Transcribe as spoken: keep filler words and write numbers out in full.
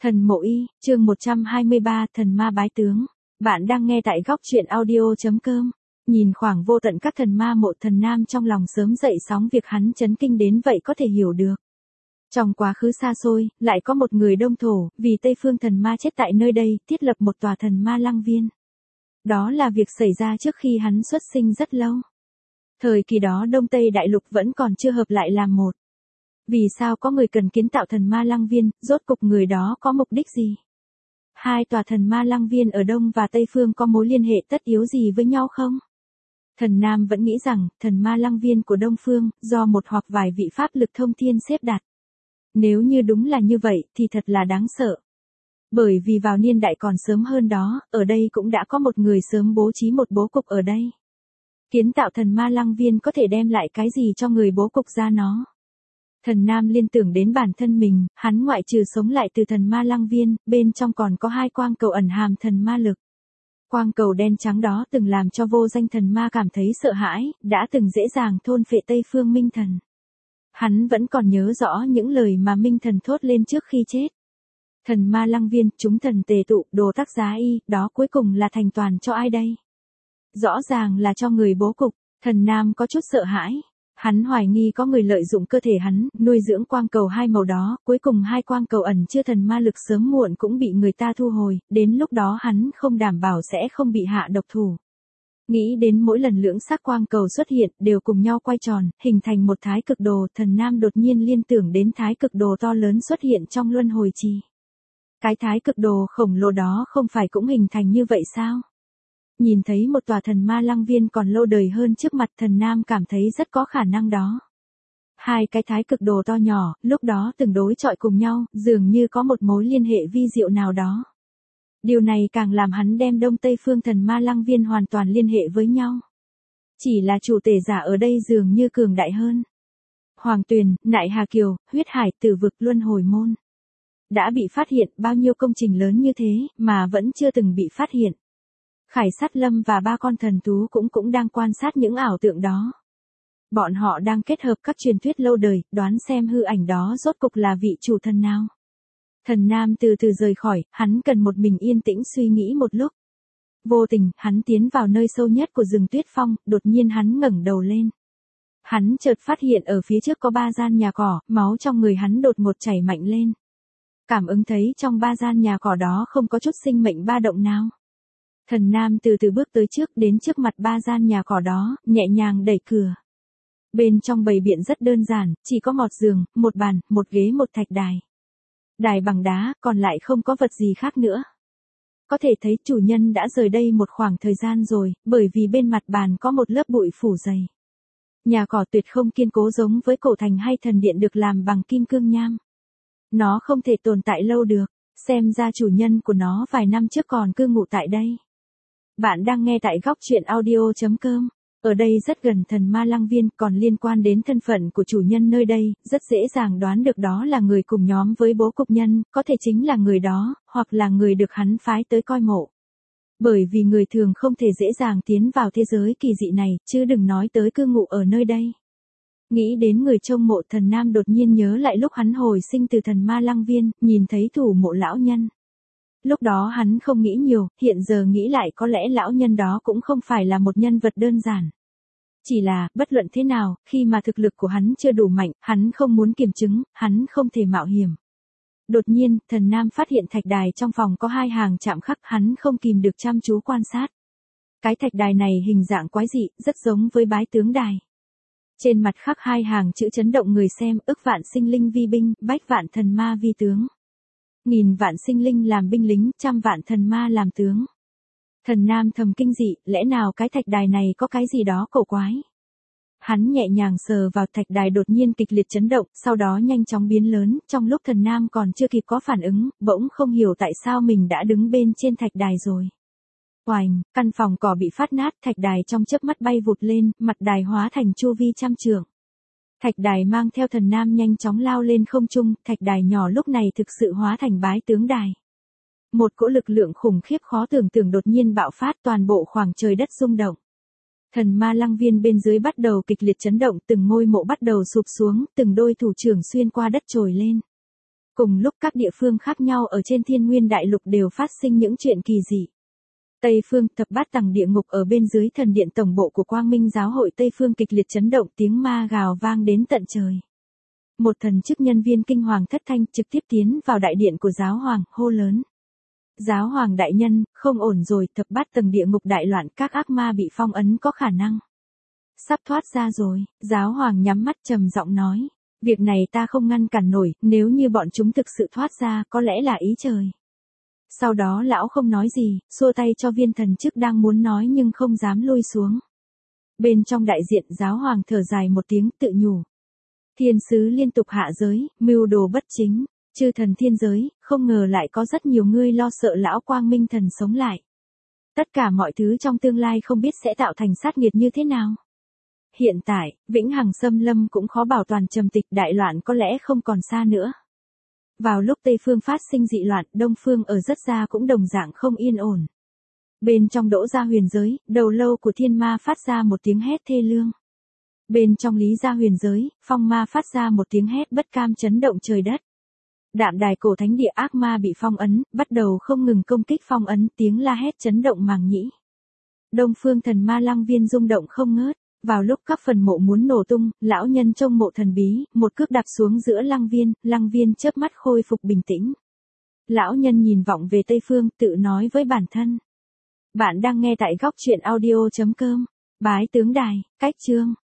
Thần Mộ Y, chương một trăm hai mươi ba, Thần Ma Bái Tướng. Bạn đang nghe tại góc truyện audio.com. Nhìn khoảng vô tận các thần ma mộ, Thần Nam trong lòng sớm dậy sóng, việc hắn chấn kinh đến vậy có thể hiểu được. Trong quá khứ xa xôi, lại có một người Đông Thổ, vì Tây Phương thần ma chết tại nơi đây, thiết lập một tòa thần ma lăng viên. Đó là việc xảy ra trước khi hắn xuất sinh rất lâu. Thời kỳ đó Đông Tây Đại Lục vẫn còn chưa hợp lại làm một. Vì sao có người cần kiến tạo thần ma lăng viên, rốt cục người đó có mục đích gì? Hai tòa thần ma lăng viên ở Đông và Tây Phương có mối liên hệ tất yếu gì với nhau không? Thần Nam vẫn nghĩ rằng, thần ma lăng viên của Đông Phương, do một hoặc vài vị pháp lực thông thiên xếp đặt. Nếu như đúng là như vậy, thì thật là đáng sợ. Bởi vì vào niên đại còn sớm hơn đó, ở đây cũng đã có một người sớm bố trí một bố cục ở đây. Kiến tạo thần ma lăng viên có thể đem lại cái gì cho người bố cục ra nó? Thần Nam liên tưởng đến bản thân mình, hắn ngoại trừ sống lại từ thần ma lăng viên, bên trong còn có hai quang cầu ẩn hàm thần ma lực. Quang cầu đen trắng đó từng làm cho vô danh thần ma cảm thấy sợ hãi, đã từng dễ dàng thôn phệ Tây Phương Minh Thần. Hắn vẫn còn nhớ rõ những lời mà Minh Thần thốt lên trước khi chết. Thần ma lăng viên, chúng thần tề tụ, đồ tác giá y, đó cuối cùng là thành toàn cho ai đây? Rõ ràng là cho người bố cục. Thần Nam có chút sợ hãi. Hắn hoài nghi có người lợi dụng cơ thể hắn, nuôi dưỡng quang cầu hai màu đó, cuối cùng hai quang cầu ẩn chứa thần ma lực sớm muộn cũng bị người ta thu hồi, đến lúc đó hắn không đảm bảo sẽ không bị hạ độc thủ. Nghĩ đến mỗi lần lưỡng sắc quang cầu xuất hiện, đều cùng nhau quay tròn, hình thành một thái cực đồ, Thần Nam đột nhiên liên tưởng đến thái cực đồ to lớn xuất hiện trong luân hồi trì. Cái thái cực đồ khổng lồ đó không phải cũng hình thành như vậy sao? Nhìn thấy một tòa thần ma lăng viên còn lâu đời hơn trước mặt, Thần Nam cảm thấy rất có khả năng đó. Hai cái thái cực đồ to nhỏ, lúc đó từng đối chọi cùng nhau, dường như có một mối liên hệ vi diệu nào đó. Điều này càng làm hắn đem Đông Tây Phương thần ma lăng viên hoàn toàn liên hệ với nhau. Chỉ là chủ tể giả ở đây dường như cường đại hơn. Hoàng Tuyền, Nại Hà Kiều, Huyết Hải, Tử Vực, Luân Hồi Môn. Đã bị phát hiện bao nhiêu công trình lớn như thế, mà vẫn chưa từng bị phát hiện. Khải Sát Lâm và ba con thần thú cũng cũng đang quan sát những ảo tượng đó. Bọn họ đang kết hợp các truyền thuyết lâu đời, đoán xem hư ảnh đó rốt cục là vị chủ thần nào. Thần Nam từ từ rời khỏi, hắn cần một mình yên tĩnh suy nghĩ một lúc. Vô tình, hắn tiến vào nơi sâu nhất của rừng Tuyết Phong, đột nhiên hắn ngẩng đầu lên. Hắn chợt phát hiện ở phía trước có ba gian nhà cỏ, máu trong người hắn đột ngột chảy mạnh lên. Cảm ứng thấy trong ba gian nhà cỏ đó không có chút sinh mệnh ba động nào. Thần Nam từ từ bước tới trước, đến trước mặt ba gian nhà cỏ đó, nhẹ nhàng đẩy cửa. Bên trong bày biện rất đơn giản, chỉ có một giường, một bàn, một ghế, một thạch đài. Đài bằng đá, còn lại không có vật gì khác nữa. Có thể thấy chủ nhân đã rời đây một khoảng thời gian rồi, bởi vì bên mặt bàn có một lớp bụi phủ dày. Nhà cỏ tuyệt không kiên cố giống với cổ thành hay thần điện được làm bằng kim cương nham. Nó không thể tồn tại lâu được, xem ra chủ nhân của nó vài năm trước còn cư ngụ tại đây. Bạn đang nghe tại góc truyện audio.com. Ở đây rất gần thần ma lăng viên, còn liên quan đến thân phận của chủ nhân nơi đây, rất dễ dàng đoán được đó là người cùng nhóm với bố cục nhân, có thể chính là người đó, hoặc là người được hắn phái tới coi mộ. Bởi vì người thường không thể dễ dàng tiến vào thế giới kỳ dị này, chứ đừng nói tới cư ngụ ở nơi đây. Nghĩ đến người trông mộ, Thần Nam đột nhiên nhớ lại lúc hắn hồi sinh từ thần ma lăng viên, nhìn thấy thủ mộ lão nhân. Lúc đó hắn không nghĩ nhiều, hiện giờ nghĩ lại có lẽ lão nhân đó cũng không phải là một nhân vật đơn giản. Chỉ là, bất luận thế nào, khi mà thực lực của hắn chưa đủ mạnh, hắn không muốn kiểm chứng, hắn không thể mạo hiểm. Đột nhiên, Thần Nam phát hiện thạch đài trong phòng có hai hàng chạm khắc, hắn không kìm được chăm chú quan sát. Cái thạch đài này hình dạng quái dị, rất giống với bái tướng đài. Trên mặt khắc hai hàng chữ chấn động người xem, ức vạn sinh linh vi binh, bách vạn thần ma vi tướng. Nghìn vạn sinh linh làm binh lính, trăm vạn thần ma làm tướng. Thần Nam thầm kinh dị, lẽ nào cái thạch đài này có cái gì đó cổ quái. Hắn nhẹ nhàng sờ vào thạch đài, đột nhiên kịch liệt chấn động, sau đó nhanh chóng biến lớn, trong lúc Thần Nam còn chưa kịp có phản ứng, bỗng không hiểu tại sao mình đã đứng bên trên thạch đài rồi. Oành, căn phòng cỏ bị phát nát, thạch đài trong chớp mắt bay vụt lên, mặt đài hóa thành chu vi trăm trượng. Thạch đài mang theo Thần Nam nhanh chóng lao lên không trung, thạch đài nhỏ lúc này thực sự hóa thành bái tướng đài. Một cỗ lực lượng khủng khiếp khó tưởng tượng đột nhiên bạo phát, toàn bộ khoảng trời đất rung động. Thần ma lăng viên bên dưới bắt đầu kịch liệt chấn động, từng ngôi mộ bắt đầu sụp xuống, từng đôi thủ trưởng xuyên qua đất trồi lên. Cùng lúc các địa phương khác nhau ở trên Thiên Nguyên Đại Lục đều phát sinh những chuyện kỳ dị. Tây Phương, thập bát tầng địa ngục ở bên dưới thần điện tổng bộ của Quang Minh Giáo hội Tây Phương kịch liệt chấn động, tiếng ma gào vang đến tận trời. Một thần chức nhân viên kinh hoàng thất thanh trực tiếp tiến vào đại điện của giáo hoàng, hô lớn. Giáo hoàng đại nhân, không ổn rồi, thập bát tầng địa ngục đại loạn, các ác ma bị phong ấn có khả năng sắp thoát ra rồi. Giáo hoàng nhắm mắt trầm giọng nói. Việc này ta không ngăn cản nổi, nếu như bọn chúng thực sự thoát ra, có lẽ là ý trời. Sau đó lão không nói gì, xua tay cho viên thần chức đang muốn nói nhưng không dám lui xuống. Bên trong đại diện giáo hoàng thở dài một tiếng tự nhủ. Thiên sứ liên tục hạ giới, mưu đồ bất chính, chư thần thiên giới, không ngờ lại có rất nhiều người lo sợ lão Quang Minh thần sống lại. Tất cả mọi thứ trong tương lai không biết sẽ tạo thành sát nghiệt như thế nào. Hiện tại, vĩnh hằng xâm lâm cũng khó bảo toàn trầm tịch, đại loạn có lẽ không còn xa nữa. Vào lúc Tây Phương phát sinh dị loạn, Đông Phương ở rất xa cũng đồng dạng không yên ổn. Bên trong Đỗ Gia huyền giới, đầu lâu của thiên ma phát ra một tiếng hét thê lương. Bên trong Lý Gia huyền giới, phong ma phát ra một tiếng hét bất cam chấn động trời đất. Đạm đài cổ thánh địa ác ma bị phong ấn, bắt đầu không ngừng công kích phong ấn, tiếng la hét chấn động màng nhĩ. Đông Phương thần ma lăng viên rung động không ngớt. Vào lúc các phần mộ muốn nổ tung, lão nhân trong mộ thần bí, một cước đạp xuống giữa lăng viên, lăng viên chớp mắt khôi phục bình tĩnh. Lão nhân nhìn vọng về Tây Phương, tự nói với bản thân. Bạn đang nghe tại góc truyện audio chấm com. Bái tướng đài, cách chương.